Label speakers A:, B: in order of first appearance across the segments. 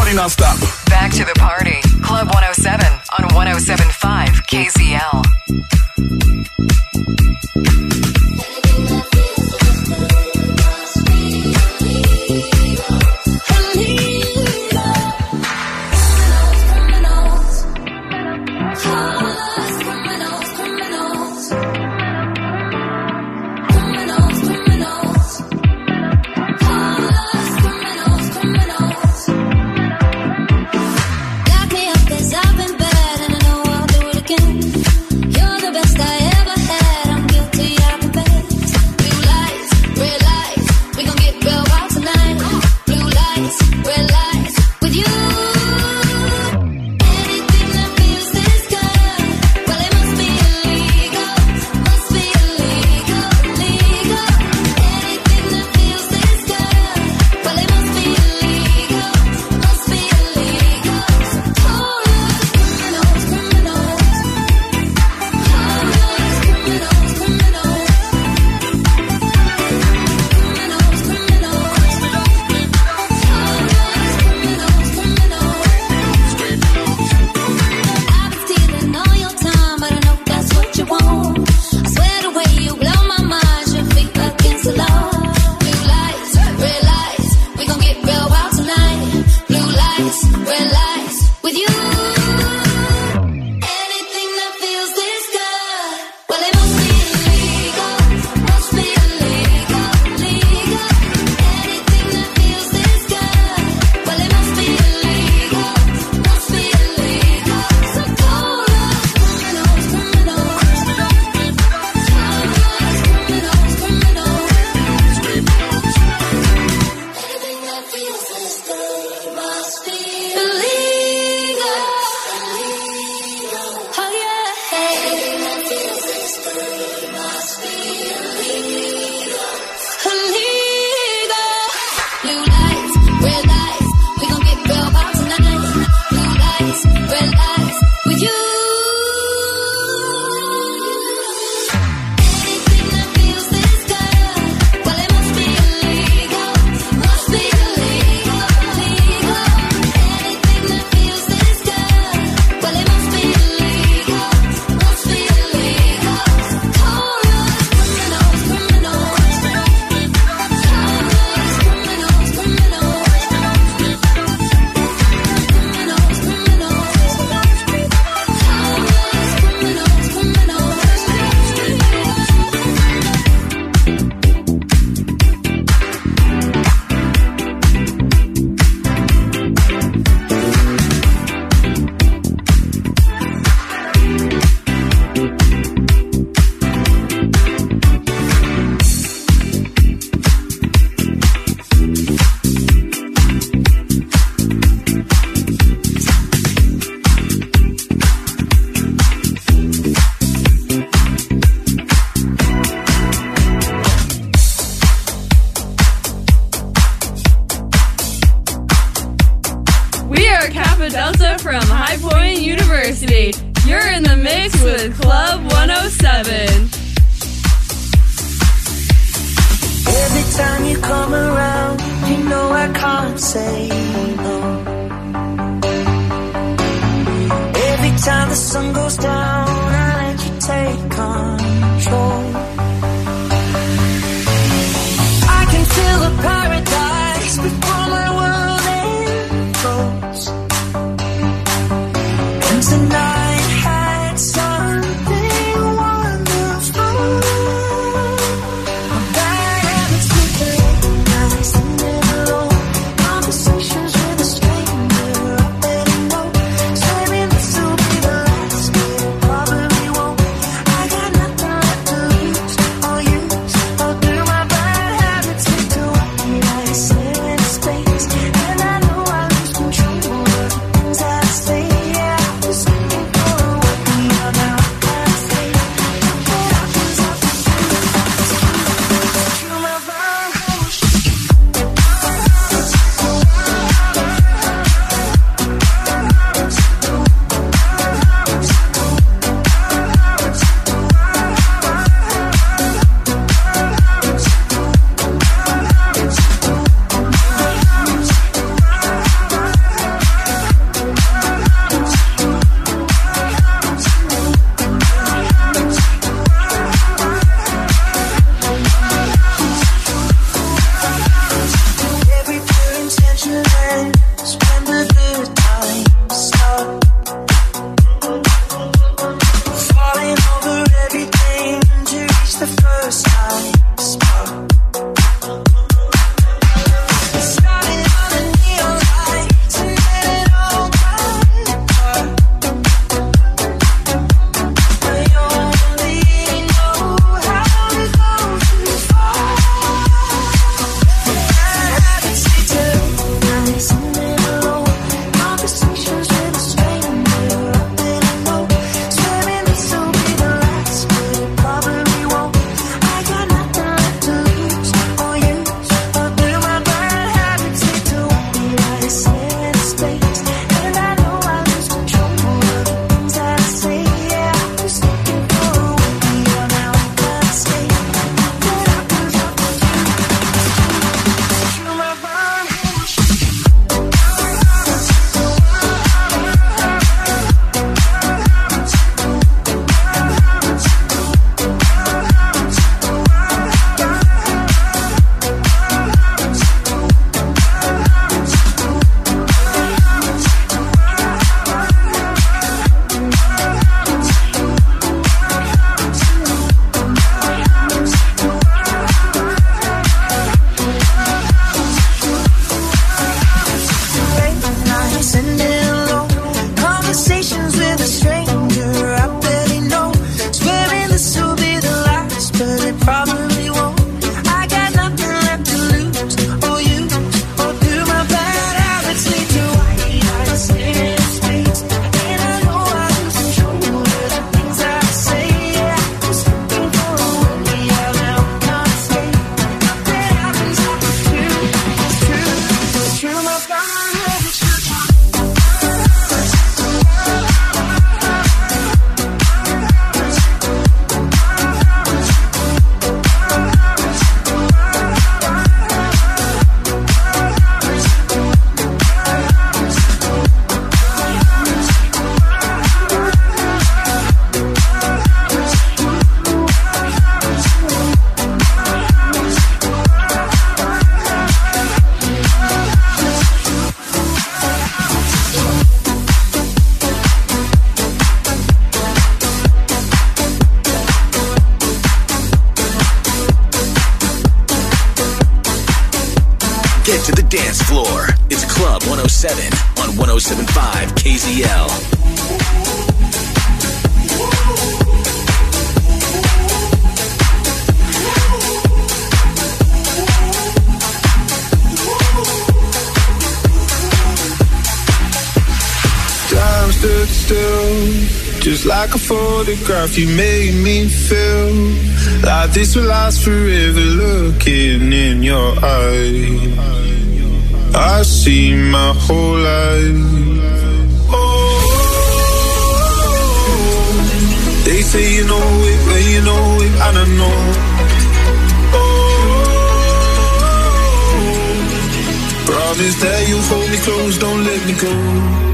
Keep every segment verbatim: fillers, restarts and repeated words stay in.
A: party non-stop.
B: Back to the party. Club one oh seven on one oh seven point five K Z L.
C: Nothing
A: seven on one oh seven point five K Z L.
C: Time stood still, just like a photograph. You made me feel like this will last forever. Looking in your eyes, I see my whole life. Oh, they say you know it, but you know it, I don't know. Oh, promise that you'll hold me close, don't let me go.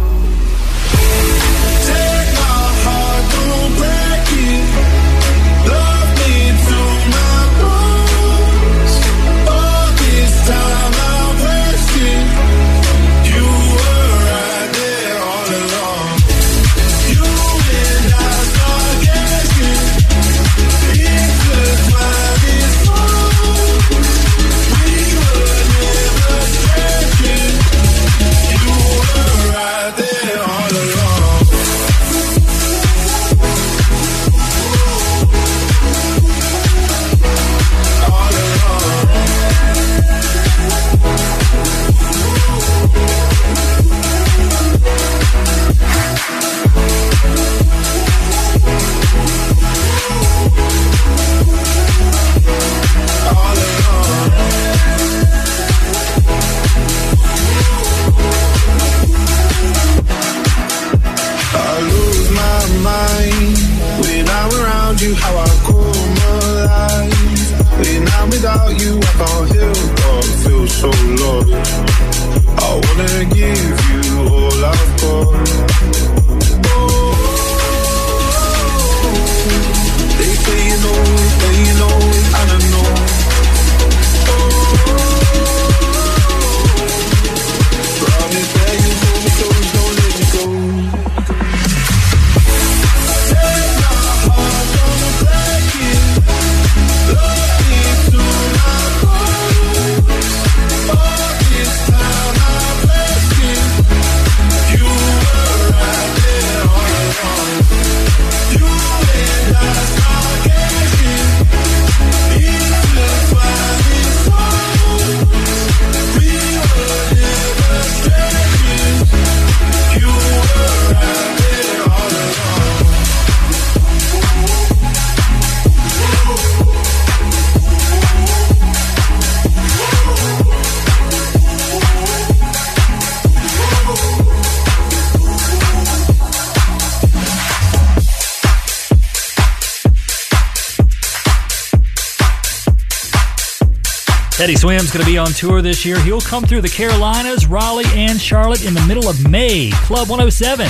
D: Teddy Swim's going to be on tour this year. He'll come through the Carolinas, Raleigh, and Charlotte in the middle of May. Club one oh seven.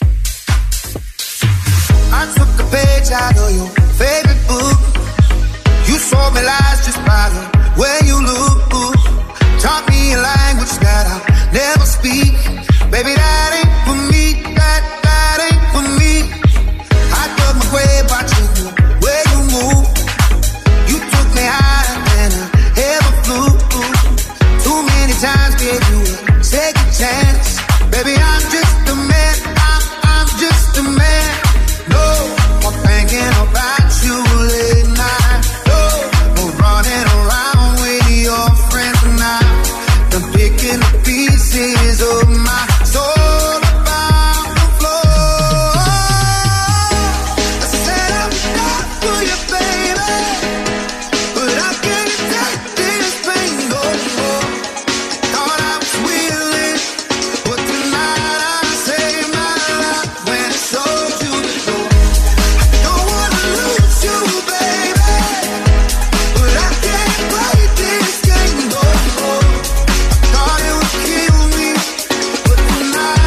E: I took a page out of your favorite book. You showed me lies just by the way you look. Taught me a language that I never speak. Baby, that ain't for me. That, that ain't for me. I dug my grave watching the way you move. You took me higher than I ever flew. Too many times gave you a second chance. Baby, I'm just a man. I'm, I'm just a man. No more thinking about you late night. No more running around with your friends tonight. I'm picking the pieces of my soul about the floor. I said I'm not for you, baby, but I can't take this pain no more. Thought I was willing, but tonight I saved my life when I sold you the door. I don't wanna lose you, baby, but I can't play this game no more. Thought it would kill me, but tonight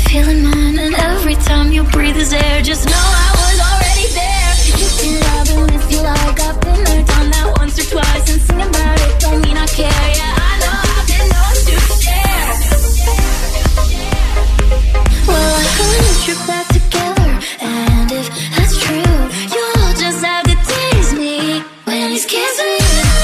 F: feeling mine, and every time you breathe is air. Just know I was already there. You can love and if you like, I've been there, done that once or twice, and singing about it don't mean I care. Yeah, I know I've been known to share. Well, I heard you're back together, and if that's true, you'll just have to tease me when he's kissing you.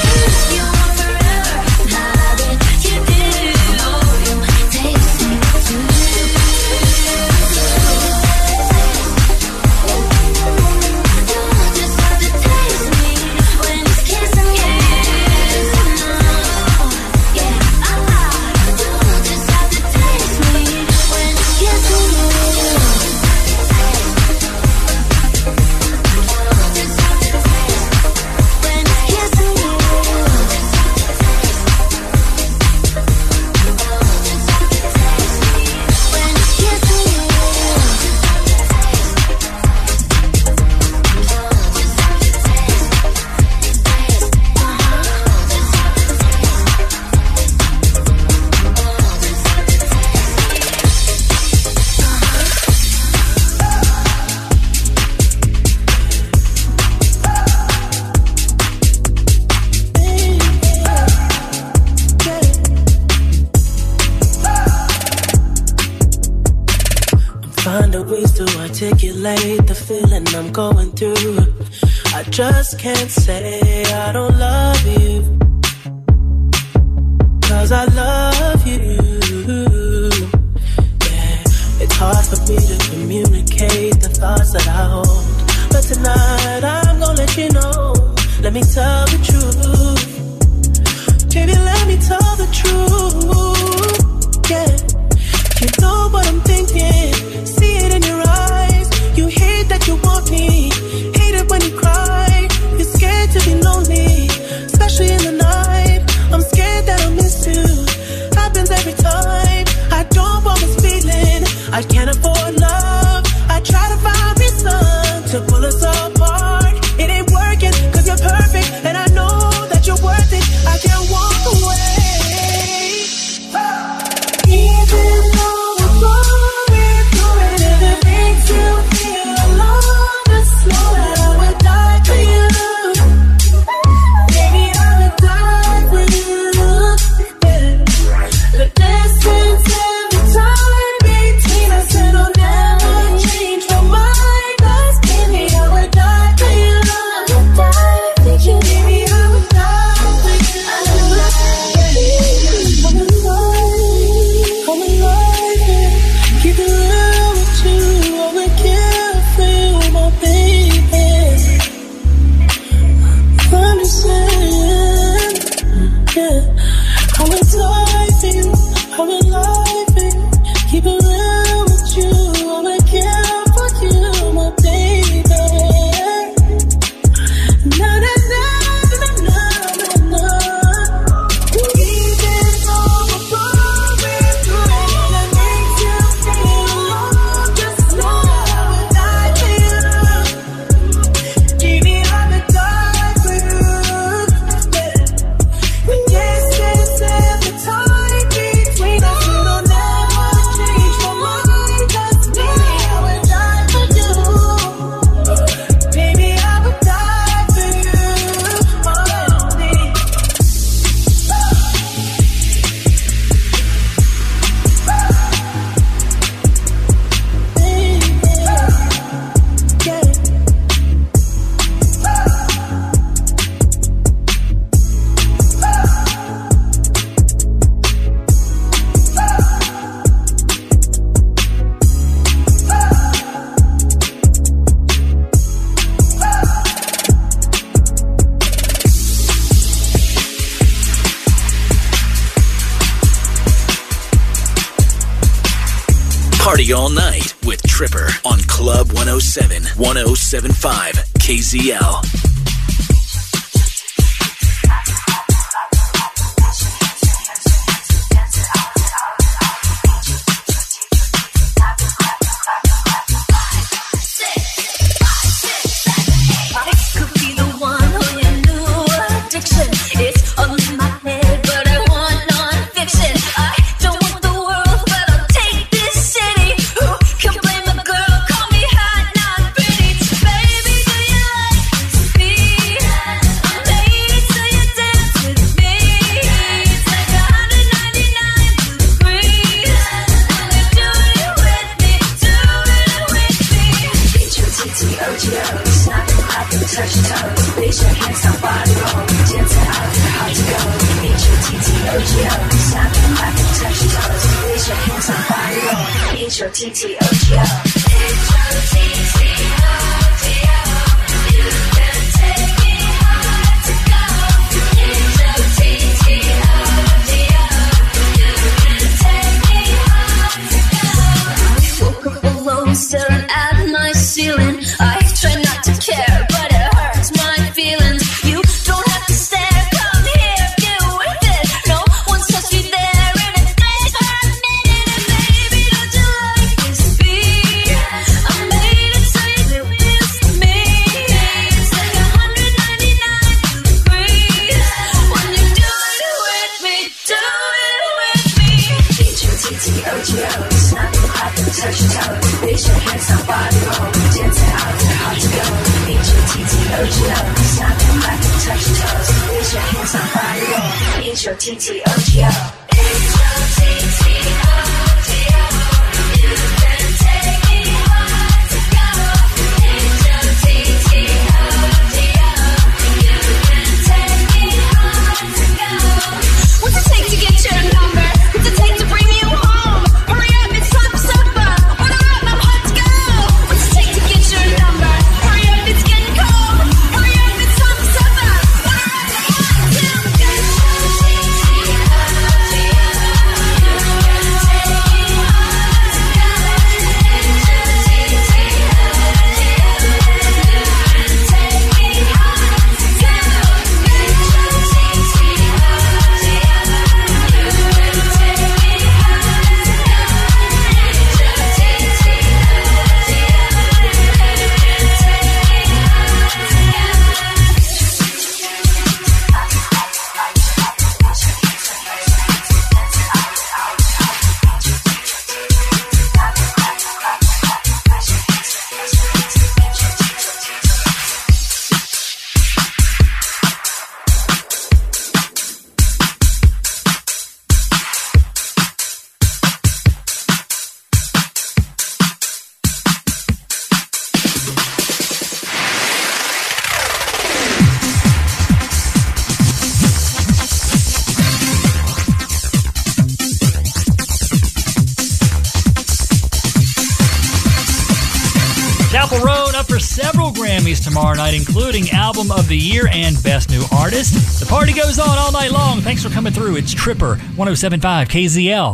G: Articulate the feeling I'm going through. I just can't say I don't love you, 'cause I love you. Yeah, it's hard for me to communicate the thoughts that I hold, but tonight I'm gonna let you know. Let me tell the truth, baby, let me tell the truth. Yeah, you know what I'm thinking, see it in your eyes. You hate that you want me, hate it when you cry. You're scared to be lonely, especially in the night. I'm scared that I'll miss you, happens every time. I don't want this feeling, I can't afford love. I try to find reason to pull us apart. It ain't working, 'cause you're perfect, and I know that you're worth it. I can't walk away. Even though we're going through it, if it makes you feel alone, just know that I would die for you. Baby, I would die for you. Yeah. The distance and the time between us, it'll never change my mind. 'Cause baby, I would die for you. I would die for you. Baby, I would die for you. I would die for you. I'm alive, I'm alive, yeah. Keep it real with you, I would kill for you, my baby. Understand, yeah. I would die for you, I'm alive, yeah. Keep it real with you, I would kill for you, my baby. Na na na na na na na. Even though we're going through it, and it makes you feel alone, just know that I would die for you. Baby, I would die for you. Yeah. The distance and the time between us, it'll never change my mind. 'Cause baby, I would die for you. Baby, I would die for you. Oh, baby.
A: Party all night with Tripper on Club one oh seven, one oh seven point five K Z L.
F: Who T T O G O. H O T T O G O. You can take me hard to go. H O T T O G O. You can take me hard to go. I woke up alone, staring at my ceiling. I try not to care, but it hurts my feelings. You don't have to stare, come here, get with it. No one's supposed to be there in a day for a minute. And baby, don't you like this beat? I made it so you miss me. It's like one hundred ninety-nine degrees when you do it with me, do it with me. H O T T O G O, snap your hot and touch your toes. Raise your hands up, body roll, dance it out, it's hard to go. H O T T O G O, snap your hot and touch your toes. Raise your hands up, body roll, H O T T O G O. H O T T O G O, you can take me hard to go. H O T T O G O, you can take me hard to go. What's it take to get your number? What's it take to bring you home? Hurry up, it's time for supper. Order up, I'm hot to go. What's it take to get your number? Hurry up, it's getting cold. Hurry up, it's time for supper. Order up, I'm hot to go.
D: Chapel Roan up for several Grammys tomorrow night, including Album of the Year and Best New Artist. The party goes on all night long. Thanks for coming through. It's Tripper, one oh seven point five K Z L.